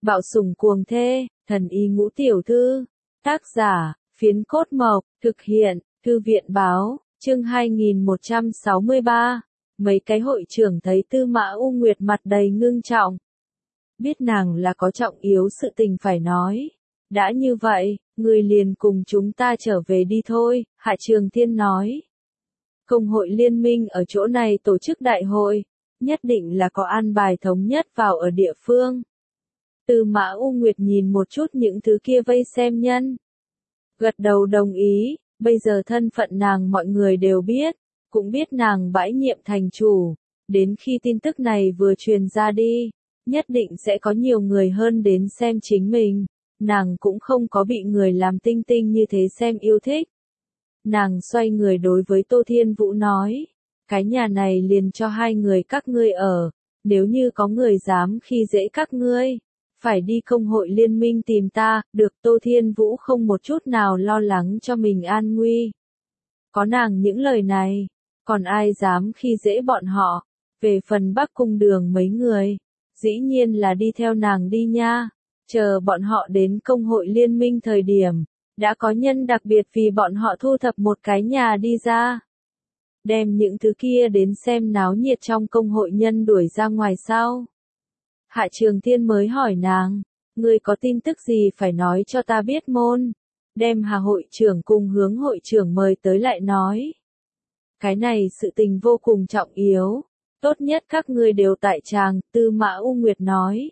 Bạo sủng cuồng thê, thần y ngũ tiểu thư. Tác giả, Phiến Cốt Mộc, thực hiện, Thư viện báo, chương 2163. Mấy cái hội trưởng thấy Tư Mã U Nguyệt mặt đầy ngưng trọng. Biết nàng là có trọng yếu sự tình phải nói. Đã như vậy, người liền cùng chúng ta trở về đi thôi, Hạ Trường Thiên nói. Công hội liên minh ở chỗ này tổ chức đại hội, nhất định là có an bài thống nhất vào ở địa phương. Tư Mã U Nguyệt nhìn một chút những thứ kia vây xem nhân. Gật đầu đồng ý, bây giờ thân phận nàng mọi người đều biết, cũng biết nàng bãi nhiệm thành chủ. Đến khi tin tức này vừa truyền ra đi, nhất định sẽ có nhiều người hơn đến xem chính mình. Nàng cũng không có bị người làm tinh tinh như thế xem yêu thích. Nàng xoay người đối với Tô Thiên Vũ nói, cái nhà này liền cho hai người các ngươi ở, nếu như có người dám khi dễ các ngươi, phải đi công hội liên minh tìm ta. Được. Tô Thiên Vũ không một chút nào lo lắng cho mình an nguy. Có nàng những lời này, còn ai dám khi dễ bọn họ. Về phần Bắc Cung Đường mấy người, dĩ nhiên là đi theo nàng đi nha. Chờ bọn họ đến công hội liên minh thời điểm, đã có nhân đặc biệt vì bọn họ thu thập một cái nhà đi ra. Đem những thứ kia đến xem náo nhiệt trong công hội nhân đuổi ra ngoài sau. Hạ Trường Thiên mới hỏi nàng, ngươi có tin tức gì phải nói cho ta biết môn. Đem Hà hội trưởng cùng Hướng hội trưởng mời tới lại nói. Cái này sự tình vô cùng trọng yếu, tốt nhất các ngươi đều tại tràng, Tư Mã U Nguyệt nói.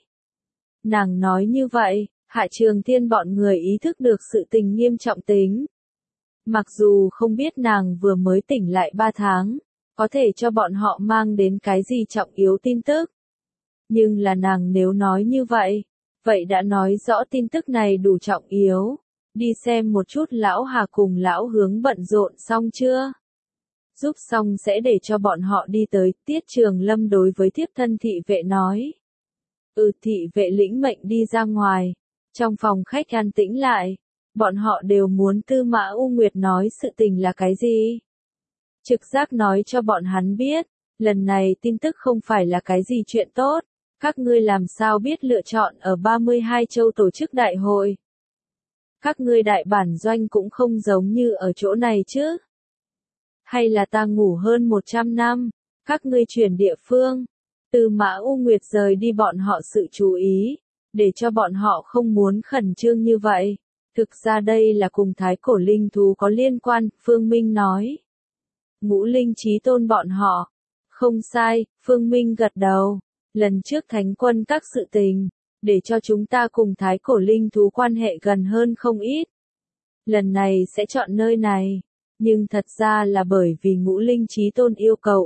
Nàng nói như vậy, Hạ Trường Thiên bọn người ý thức được sự tình nghiêm trọng tính. Mặc dù không biết nàng vừa mới tỉnh lại 3 tháng, có thể cho bọn họ mang đến cái gì trọng yếu tin tức. Nhưng là nàng nếu nói như vậy, vậy đã nói rõ tin tức này đủ trọng yếu. Đi xem một chút lão Hà cùng lão Hướng bận rộn xong chưa? Giúp xong sẽ để cho bọn họ đi tới. Tiết Trường Lâm đối với thiếp thân thị vệ nói. Thị vệ lĩnh mệnh đi ra ngoài. Trong phòng khách an tĩnh lại, bọn họ đều muốn Tư Mã U Nguyệt nói sự tình là cái gì. Trực giác nói cho bọn hắn biết, lần này tin tức không phải là cái gì chuyện tốt. Các ngươi làm sao biết lựa chọn ở 32 châu tổ chức đại hội? Các ngươi đại bản doanh cũng không giống như ở chỗ này chứ? Hay là ta ngủ hơn 100 năm, các ngươi chuyển địa phương? Tư Mã U Nguyệt rời đi bọn họ sự chú ý, để cho bọn họ không muốn khẩn trương như vậy. Thực ra đây là cùng thái cổ linh thú có liên quan, Phương Minh nói. Ngũ linh chí tôn bọn họ. Không sai, Phương Minh gật đầu. Lần trước thánh quân các sự tình, để cho chúng ta cùng thái cổ linh thú quan hệ gần hơn không ít. Lần này sẽ chọn nơi này, nhưng thật ra là bởi vì ngũ linh chí tôn yêu cầu.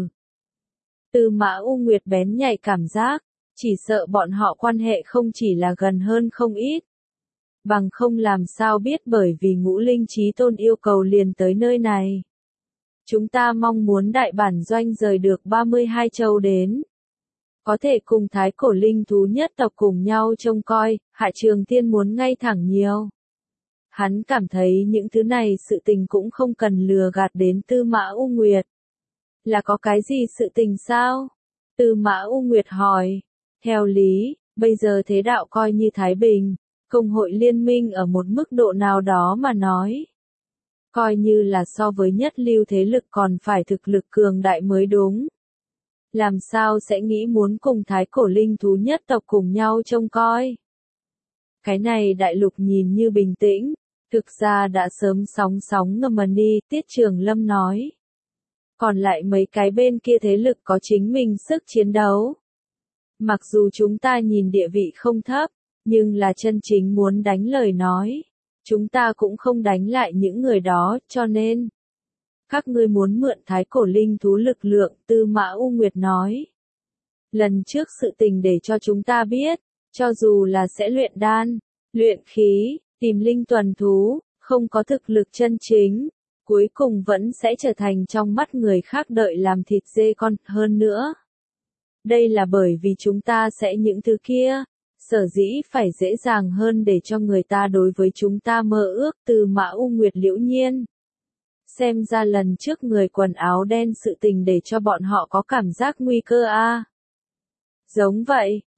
Tư Mã U Nguyệt bén nhạy cảm giác, chỉ sợ bọn họ quan hệ không chỉ là gần hơn không ít. Bằng không làm sao biết bởi vì ngũ linh chí tôn yêu cầu liền tới nơi này. Chúng ta mong muốn đại bản doanh rời được 32 châu đến. Có thể cùng thái cổ linh thú nhất tộc cùng nhau trông coi. Hạ Trường Thiên muốn ngay thẳng nhiều. Hắn cảm thấy những thứ này sự tình cũng không cần lừa gạt đến Tư Mã U Nguyệt. Là có cái gì sự tình sao? Tư Mã U Nguyệt hỏi. Theo lý, bây giờ thế đạo coi như thái bình, công hội liên minh ở một mức độ nào đó mà nói. Coi như là so với nhất lưu thế lực còn phải thực lực cường đại mới đúng. Làm sao sẽ nghĩ muốn cùng thái cổ linh thú nhất tộc cùng nhau trông coi? Cái này đại lục nhìn như bình tĩnh, thực ra đã sớm sóng sóng ngầm đi, Tiết Trường Lâm nói. Còn lại mấy cái bên kia thế lực có chính mình sức chiến đấu. Mặc dù chúng ta nhìn địa vị không thấp, nhưng là chân chính muốn đánh lời nói. Chúng ta cũng không đánh lại những người đó, cho nên. Các ngươi muốn mượn thái cổ linh thú lực lượng, Tư Mã U Nguyệt nói. Lần trước sự tình để cho chúng ta biết, cho dù là sẽ luyện đan, luyện khí, tìm linh tuần thú, không có thực lực chân chính, cuối cùng vẫn sẽ trở thành trong mắt người khác đợi làm thịt dê con. Hơn nữa, đây là bởi vì chúng ta sẽ những thứ kia, sở dĩ phải dễ dàng hơn để cho người ta đối với chúng ta mơ ước. Tư Mã U Nguyệt liễu nhiên. Xem ra lần trước người quần áo đen sự tình để cho bọn họ có cảm giác nguy cơ a. Giống vậy,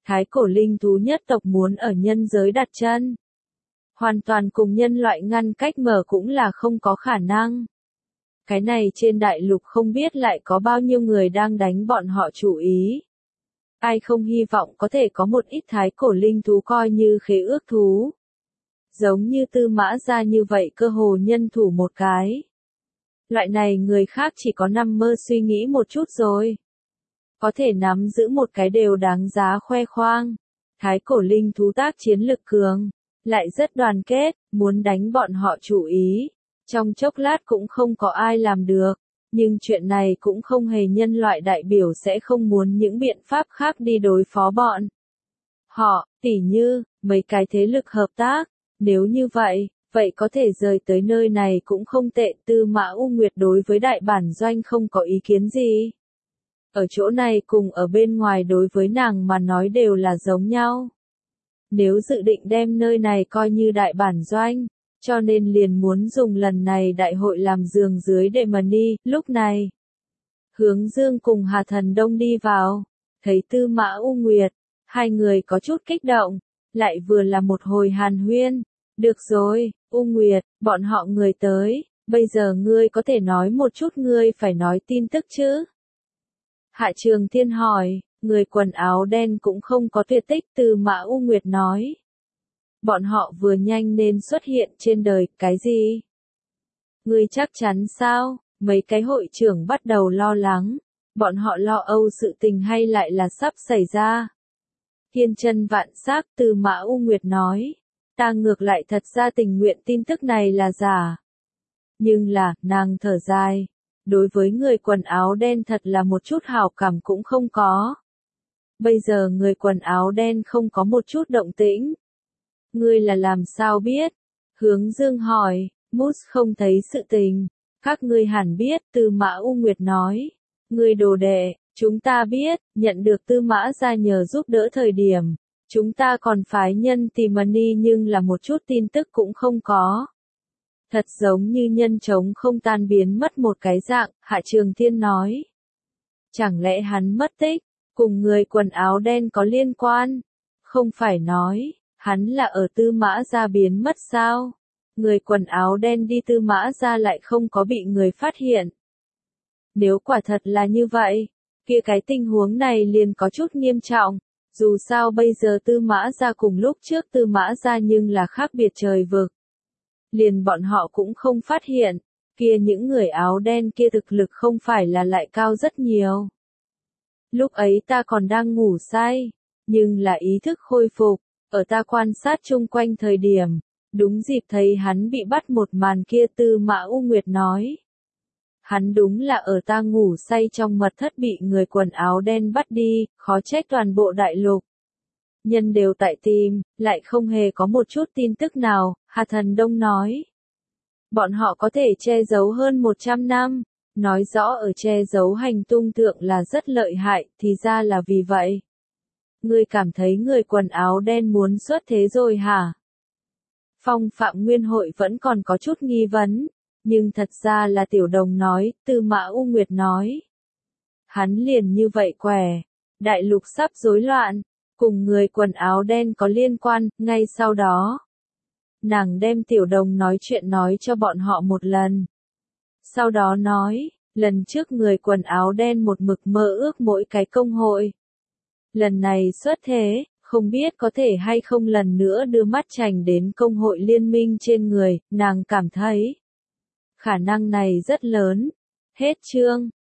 Thái cổ linh thú nhất tộc muốn ở nhân giới đặt chân. Hoàn toàn cùng nhân loại ngăn cách mở cũng là không có khả năng. Cái này trên đại lục không biết lại có bao nhiêu người đang đánh bọn họ chủ ý. Ai không hy vọng có thể có một ít thái cổ linh thú coi như khế ước thú. Giống như Tư Mã Gia như vậy cơ hồ nhân thủ một cái. Loại này người khác chỉ có nằm mơ suy nghĩ một chút rồi. Có thể nắm giữ một cái đều đáng giá khoe khoang. Thái cổ linh thú tác chiến lực cường, lại rất đoàn kết, muốn đánh bọn họ chủ ý. Trong chốc lát cũng không có ai làm được. Nhưng chuyện này cũng không hề nhân loại đại biểu sẽ không muốn những biện pháp khác đi đối phó bọn họ, tỉ như, mấy cái thế lực hợp tác. Nếu như vậy, vậy có thể rời tới nơi này cũng không tệ. Tư Mã U Nguyệt đối với đại bản doanh không có ý kiến gì. Ở chỗ này cùng ở bên ngoài đối với nàng mà nói đều là giống nhau. Nếu dự định đem nơi này coi như đại bản doanh, cho nên liền muốn dùng lần này đại hội làm giường dưới để mà đi. Lúc này, Hướng Dương cùng Hà Thần Đông đi vào, thấy Tư Mã U Nguyệt, hai người có chút kích động, lại vừa là một hồi hàn huyên. Được rồi, U Nguyệt, bọn họ người tới, bây giờ ngươi có thể nói một chút ngươi phải nói tin tức chứ? Hạ Trường Thiên hỏi, người quần áo đen cũng không có tuyệt tích. Tư Mã U Nguyệt nói. Bọn họ vừa nhanh nên xuất hiện trên đời. Cái gì? Ngươi chắc chắn sao? Mấy cái hội trưởng bắt đầu lo lắng. Bọn họ lo âu sự tình hay lại là sắp xảy ra. Thiên chân vạn sắc. Tư Mã U Nguyệt nói. Ta ngược lại thật ra tình nguyện tin tức này là giả. Nhưng là, nàng thở dài. Đối với người quần áo đen thật là một chút hảo cảm cũng không có. Bây giờ người quần áo đen không có một chút động tĩnh. Ngươi là làm sao biết? Hướng Dương hỏi, Mút không thấy sự tình. Các ngươi hẳn biết. Tư Mã U Nguyệt nói. Ngươi đồ đệ, chúng ta biết, nhận được Tư Mã Gia nhờ giúp đỡ thời điểm. Chúng ta còn phái nhân tìm Mani nhưng là một chút tin tức cũng không có. Thật giống như nhân trống không tan biến mất một cái dạng. Hạ Trường Thiên nói. Chẳng lẽ hắn mất tích, cùng người quần áo đen có liên quan? Không phải nói, hắn là ở Tư Mã Gia biến mất sao? Người quần áo đen đi Tư Mã Gia lại không có bị người phát hiện. Nếu quả thật là như vậy, kia cái tình huống này liền có chút nghiêm trọng. Dù sao bây giờ Tư Mã Gia cùng lúc trước Tư Mã Gia nhưng là khác biệt trời vực. Liền bọn họ cũng không phát hiện, kia những người áo đen kia thực lực không phải là lại cao rất nhiều. Lúc ấy ta còn đang ngủ say, nhưng là ý thức khôi phục, ở ta quan sát chung quanh thời điểm, đúng dịp thấy hắn bị bắt một màn kia. Tư Mã U Nguyệt nói. Hắn đúng là ở ta ngủ say trong mật thất bị người quần áo đen bắt đi, khó trách toàn bộ đại lục. Nhân đều tại tìm, lại không hề có một chút tin tức nào. Hà Thần Đông nói. Bọn họ có thể che giấu hơn 100 năm, nói rõ ở che giấu hành tung thượng là rất lợi hại, thì ra là vì vậy. Ngươi cảm thấy người quần áo đen muốn xuất thế rồi hả? Phong Phạm Nguyên Hội vẫn còn có chút nghi vấn, nhưng thật ra là Tiểu Đồng nói. Tư Mã U Nguyệt nói. Hắn liền như vậy quẻ, đại lục sắp rối loạn, cùng người quần áo đen có liên quan. Ngay sau đó, nàng đem Tiểu Đồng nói chuyện nói cho bọn họ một lần. Sau đó nói, lần trước người quần áo đen một mực mơ ước mỗi cái công hội. Lần này xuất thế, không biết có thể hay không lần nữa đưa mắt chành đến công hội liên minh trên người. Nàng cảm thấy khả năng này rất lớn. Hết chương.